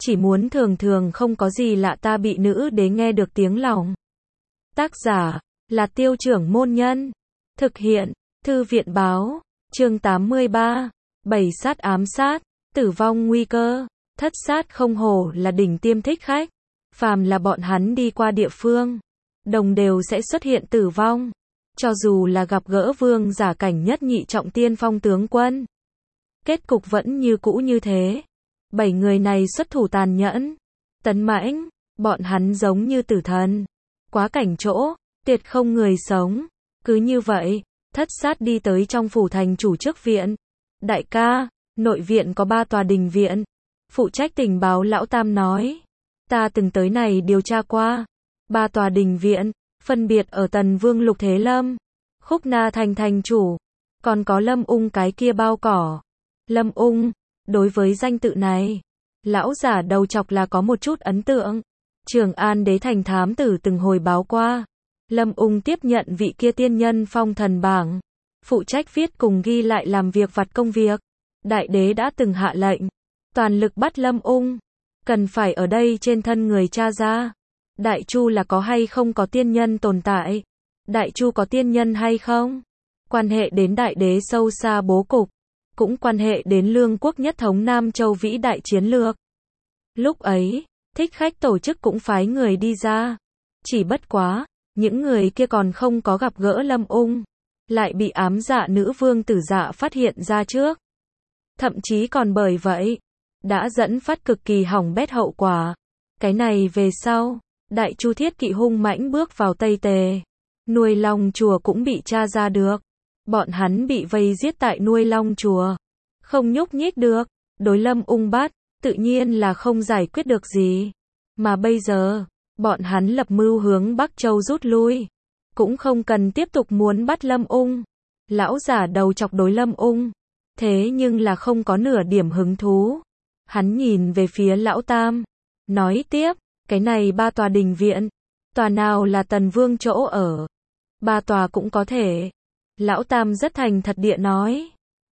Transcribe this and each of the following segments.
chỉ muốn thường thường không có gì lạ ta bị nữ đế nghe được tiếng lòng. Tác giả là Tiêu Trưởng Môn Nhân. Thực hiện Thư viện Báo. Chương 83. Bầy sát ám sát, tử vong nguy cơ. Thất sát không hổ là đỉnh tiêm thích khách. Phàm là bọn hắn đi qua địa phương, đồng đều sẽ xuất hiện tử vong. Cho dù là gặp gỡ vương giả cảnh nhất nhị trọng tiên phong tướng quân, kết cục vẫn như cũ như thế. 7 người này xuất thủ tàn nhẫn, tấn mãnh, bọn hắn giống như tử thần. Quá cảnh chỗ, tuyệt không người sống. Cứ như vậy, thất sát đi tới trong phủ thành chủ trước viện. Đại ca, nội viện có 3 tòa đình viện. Phụ trách tình báo lão Tam nói. Ta từng tới này điều tra qua. 3 tòa đình viện, phân biệt ở Tần Vương Lục Thế Lâm, Khúc Na thành thành chủ, còn có Lâm Ung cái kia bao cỏ. Lâm Ung, đối với danh tự này, lão giả đầu chọc là có một chút ấn tượng. Trường An đế thành thám tử từng hồi báo qua. Lâm Ung tiếp nhận vị kia tiên nhân phong thần bảng, phụ trách viết cùng ghi lại làm việc vặt công việc. Đại đế đã từng hạ lệnh, toàn lực bắt Lâm Ung, cần phải ở đây trên thân người tra ra. Đại Chu là có hay không có tiên nhân tồn tại? Đại Chu có tiên nhân hay không? Quan hệ đến đại đế sâu xa bố cục, cũng quan hệ đến lương quốc nhất thống Nam Châu vĩ đại chiến lược. Lúc ấy, thích khách tổ chức cũng phái người đi ra. Chỉ bất quá, những người kia còn không có gặp gỡ Lâm Ung, lại bị ám dạ nữ vương Tử Dạ phát hiện ra trước. Thậm chí còn bởi vậy, đã dẫn phát cực kỳ hỏng bét hậu quả. Cái này về sau, Đại Chu thiết kỵ hung mãnh bước vào Tây Tề. Nuôi Long chùa cũng bị tra ra được. Bọn hắn bị vây giết tại Nuôi Long chùa, không nhúc nhích được. Đối Lâm Ung bắt, tự nhiên là không giải quyết được gì. Mà bây giờ, bọn hắn lập mưu hướng Bắc Châu rút lui, cũng không cần tiếp tục muốn bắt Lâm Ung. Lão giả đầu chọc đối Lâm Ung, thế nhưng là không có nửa điểm hứng thú. Hắn nhìn về phía lão Tam, nói tiếp, cái này 3 tòa đình viện, tòa nào là Tần Vương chỗ ở? 3 tòa cũng có thể. Lão Tam rất thành thật địa nói.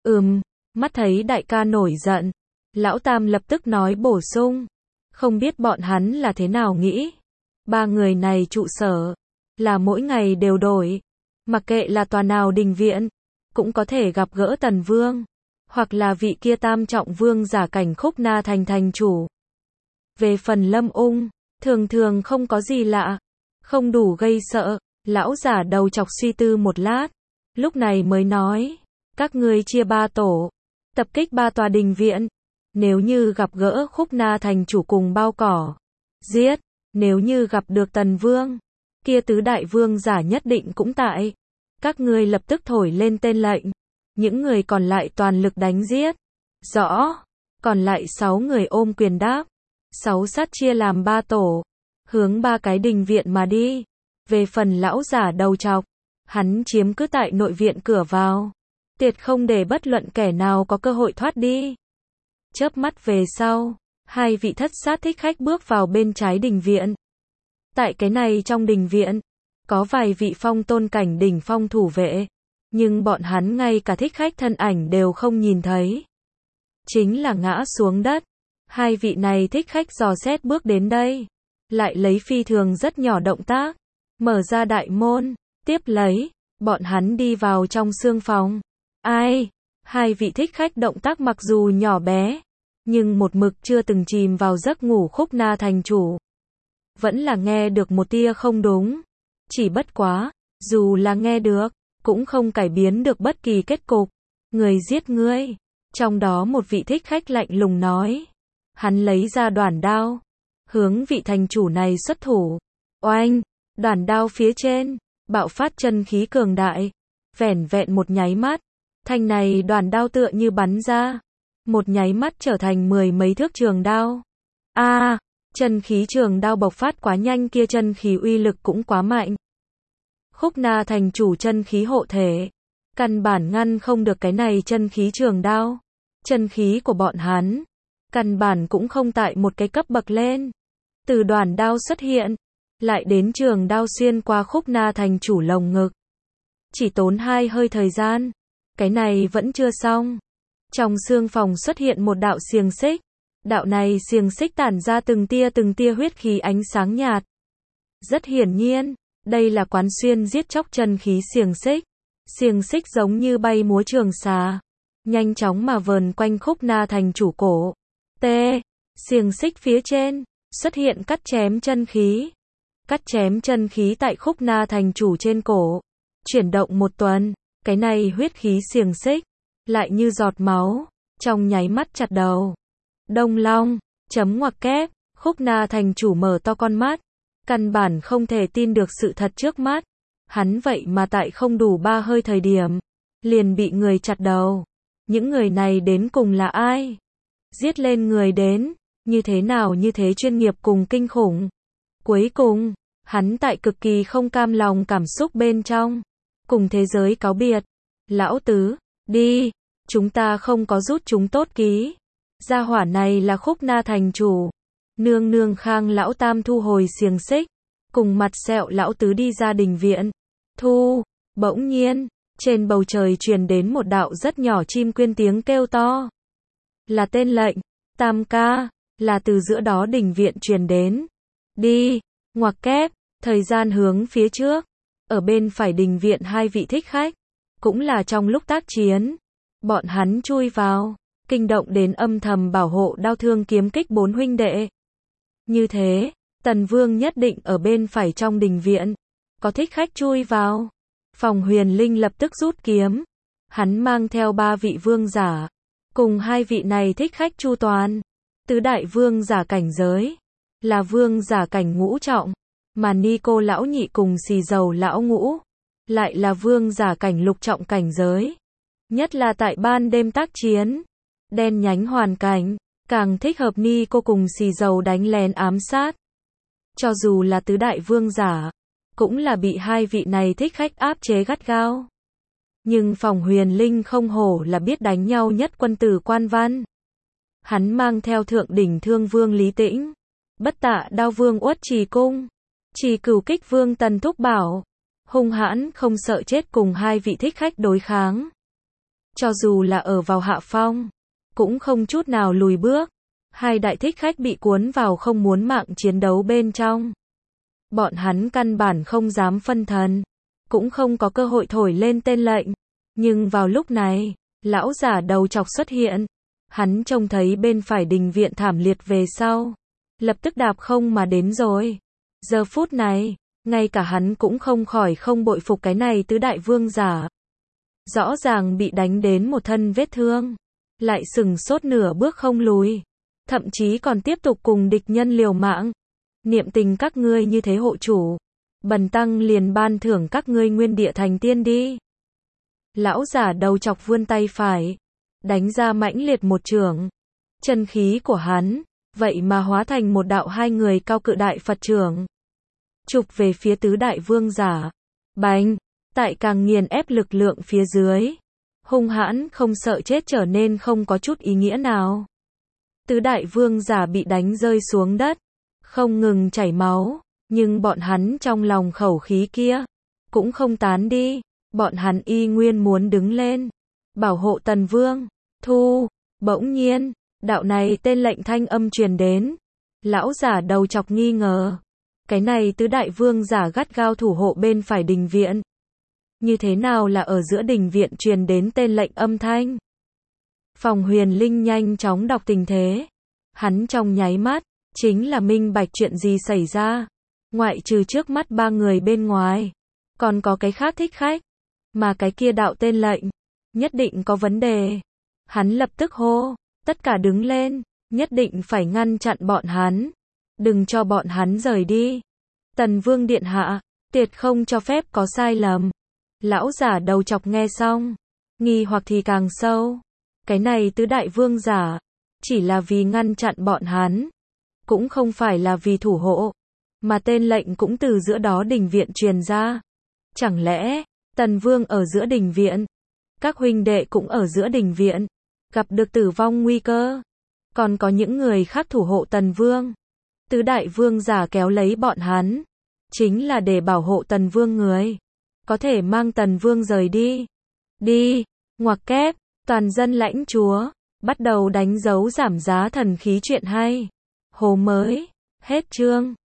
Mắt thấy đại ca nổi giận, lão Tam lập tức nói bổ sung. Không biết bọn hắn là thế nào nghĩ. 3 người này trụ sở, là mỗi ngày đều đổi. Mặc kệ là tòa nào đình viện, cũng có thể gặp gỡ Tần Vương, hoặc là vị kia tam trọng vương giả cảnh Khúc Na thành thành chủ. Về phần Lâm Ung, thường thường không có gì lạ, không đủ gây sợ. Lão giả đầu chọc suy tư một lát, lúc này mới nói, các ngươi chia 3 tổ, tập kích 3 tòa đình viện. Nếu như gặp gỡ Khúc Na thành chủ cùng bao cỏ, giết. Nếu như gặp được Tần Vương, kia tứ đại vương giả nhất định cũng tại. Các ngươi lập tức thổi lên tên lệnh, những người còn lại toàn lực đánh giết. Rõ. Còn lại 6 người ôm quyền đáp. 6 sát chia làm 3 tổ, hướng 3 cái đình viện mà đi. Về phần lão giả đầu chọc, hắn chiếm cứ tại nội viện cửa vào, tuyệt không để bất luận kẻ nào có cơ hội thoát đi. Chớp mắt về sau, 2 vị thất sát thích khách bước vào bên trái đình viện. Tại cái này trong đình viện, có vài vị phong tôn cảnh đỉnh phong thủ vệ, nhưng bọn hắn ngay cả thích khách thân ảnh đều không nhìn thấy. Chính là ngã xuống đất. 2 vị này thích khách dò xét bước đến đây, lại lấy phi thường rất nhỏ động tác, mở ra đại môn, tiếp lấy, bọn hắn đi vào trong xương phòng. Ai? 2 vị thích khách động tác mặc dù nhỏ bé, nhưng một mực chưa từng chìm vào giấc ngủ Khúc Na thành chủ, vẫn là nghe được một tia không đúng. Chỉ bất quá, dù là nghe được, cũng không cải biến được bất kỳ kết cục. Người giết ngươi. Trong đó một vị thích khách lạnh lùng nói. Hắn lấy ra đoản đao, hướng vị thành chủ này xuất thủ. Oanh, đoản đao phía trên, bạo phát chân khí cường đại. Vẻn vẹn một nháy mắt, thanh này đoản đao tựa như bắn ra. Một nháy mắt trở thành 10 mấy thước trường đao. Chân khí trường đao bộc phát quá nhanh, kia chân khí uy lực cũng quá mạnh. Khúc Na thành chủ chân khí hộ thể, căn bản ngăn không được cái này chân khí trường đao. Chân khí của bọn hắn, căn bản cũng không tại một cái cấp bậc lên. Từ đoản đao xuất hiện, lại đến trường đao xuyên qua Khúc Na thành chủ lồng ngực. Chỉ tốn 2 hơi thời gian. Cái này vẫn chưa xong. Trong xương phòng xuất hiện một đạo xiềng xích. Đạo này xiềng xích tản ra từng tia huyết khí ánh sáng nhạt. Rất hiển nhiên, đây là quán xuyên giết chóc chân khí xiềng xích. Xiềng xích giống như bay múa trường xà, nhanh chóng mà vờn quanh Khúc Na thành chủ cổ. T. Xiềng xích phía trên, xuất hiện cắt chém chân khí. Cắt chém chân khí tại Khúc Na thành chủ trên cổ. Chuyển động một tuần, cái này huyết khí xiềng xích, lại như giọt máu, trong nháy mắt chặt đầu. Đông Long, chấm ngoặc kép, Khúc Na thành chủ mở to con mắt, căn bản không thể tin được sự thật trước mắt. Hắn vậy mà tại không đủ 3 hơi thời điểm, liền bị người chặt đầu. Những người này đến cùng là ai? Giết lên người đến, như thế nào như thế chuyên nghiệp cùng kinh khủng. Cuối cùng, hắn tại cực kỳ không cam lòng cảm xúc bên trong, cùng thế giới cáo biệt. Lão tứ, đi, chúng ta không có rút chúng tốt ký. Gia hỏa này là Khúc Na thành chủ. Nương nương Khang lão tam thu hồi xiềng xích, cùng mặt sẹo lão tứ đi ra đình viện. Bỗng nhiên, trên bầu trời truyền đến một đạo rất nhỏ chim quyên tiếng kêu to. Là tên lệnh, Tam ca, là từ giữa đó đình viện truyền đến. Đi, ngoặc kép, thời gian hướng phía trước. Ở bên phải đình viện 2 vị thích khách, cũng là trong lúc tác chiến. Bọn hắn chui vào, kinh động đến âm thầm bảo hộ đao thương kiếm kích 4 huynh đệ. Như thế, Tần Vương nhất định ở bên phải trong đình viện. Có thích khách chui vào. Phòng Huyền Linh lập tức rút kiếm. Hắn mang theo 3 vị vương giả. Cùng 2 vị này thích khách chu toàn. Tứ đại vương giả cảnh giới. Là vương giả cảnh ngũ trọng. Mà Nico lão nhị cùng xì dầu lão ngũ. Lại là vương giả cảnh lục trọng cảnh giới. Nhất là tại ban đêm tác chiến. Đen nhánh hoàn cảnh. Càng thích hợp Nico cùng xì dầu đánh lén ám sát. Cho dù là tứ đại vương giả, cũng là bị 2 vị này thích khách áp chế gắt gao. Nhưng Phòng Huyền Linh không hổ là biết đánh nhau nhất quân tử quan văn. Hắn mang theo thượng đỉnh thương vương Lý Tĩnh, bất tạ đao vương Uất Trì Cung, Trì Cửu Kích vương Tần Thúc Bảo, hung hãn không sợ chết cùng 2 vị thích khách đối kháng. Cho dù là ở vào hạ phong, cũng không chút nào lùi bước. 2 đại thích khách bị cuốn vào không muốn mạng chiến đấu bên trong. Bọn hắn căn bản không dám phân thần, cũng không có cơ hội thổi lên tên lệnh. Nhưng vào lúc này, lão giả đầu chọc xuất hiện. Hắn trông thấy bên phải đình viện thảm liệt về sau, lập tức đạp không mà đến rồi. Giờ phút này, ngay cả hắn cũng không khỏi không bội phục cái này tứ đại vương giả. Rõ ràng bị đánh đến một thân vết thương, lại sừng sốt nửa bước không lùi. Thậm chí còn tiếp tục cùng địch nhân liều mạng. Niệm tình các ngươi như thế hộ chủ, bần tăng liền ban thưởng các ngươi nguyên địa thành tiên đi. Lão giả đầu chọc vươn tay phải, đánh ra mãnh liệt một chưởng. Chân khí của hắn, vậy mà hóa thành một đạo 2 người cao cự đại Phật chưởng. Chụp về phía tứ đại vương giả. Bành, tại càng nghiền ép lực lượng phía dưới. Hung hãn không sợ chết trở nên không có chút ý nghĩa nào. Tứ đại vương giả bị đánh rơi xuống đất, không ngừng chảy máu, nhưng bọn hắn trong lòng khẩu khí kia cũng không tán đi, bọn hắn y nguyên muốn đứng lên, bảo hộ Tần Vương. Bỗng nhiên, đạo này tên lệnh thanh âm truyền đến. Lão giả đầu chọc nghi ngờ, cái này tứ đại vương giả gắt gao thủ hộ bên phải đình viện. Như thế nào là ở giữa đình viện truyền đến tên lệnh âm thanh? Phòng Huyền Linh nhanh chóng đọc tình thế. Hắn trong nháy mắt, chính là minh bạch chuyện gì xảy ra. Ngoại trừ trước mắt 3 người bên ngoài, còn có cái khác thích khách. Mà cái kia đạo tên lệnh, nhất định có vấn đề. Hắn lập tức hô, tất cả đứng lên, nhất định phải ngăn chặn bọn hắn. Đừng cho bọn hắn rời đi. Tần Vương điện hạ, tuyệt không cho phép có sai lầm. Lão giả đầu chọc nghe xong, nghi hoặc thì càng sâu. Cái này tứ đại vương giả, chỉ là vì ngăn chặn bọn hắn, cũng không phải là vì thủ hộ, mà tên lệnh cũng từ giữa đó đình viện truyền ra. Chẳng lẽ, Tần Vương ở giữa đình viện, các huynh đệ cũng ở giữa đình viện, gặp được tử vong nguy cơ, còn có những người khác thủ hộ Tần Vương. Tứ đại vương giả kéo lấy bọn hắn, chính là để bảo hộ Tần Vương người, có thể mang Tần Vương rời đi. Đi, ngoặc kép, toàn dân lãnh chúa, Bắt đầu đánh dấu giảm giá thần khí truyện hay. Hố mới. Hết chương.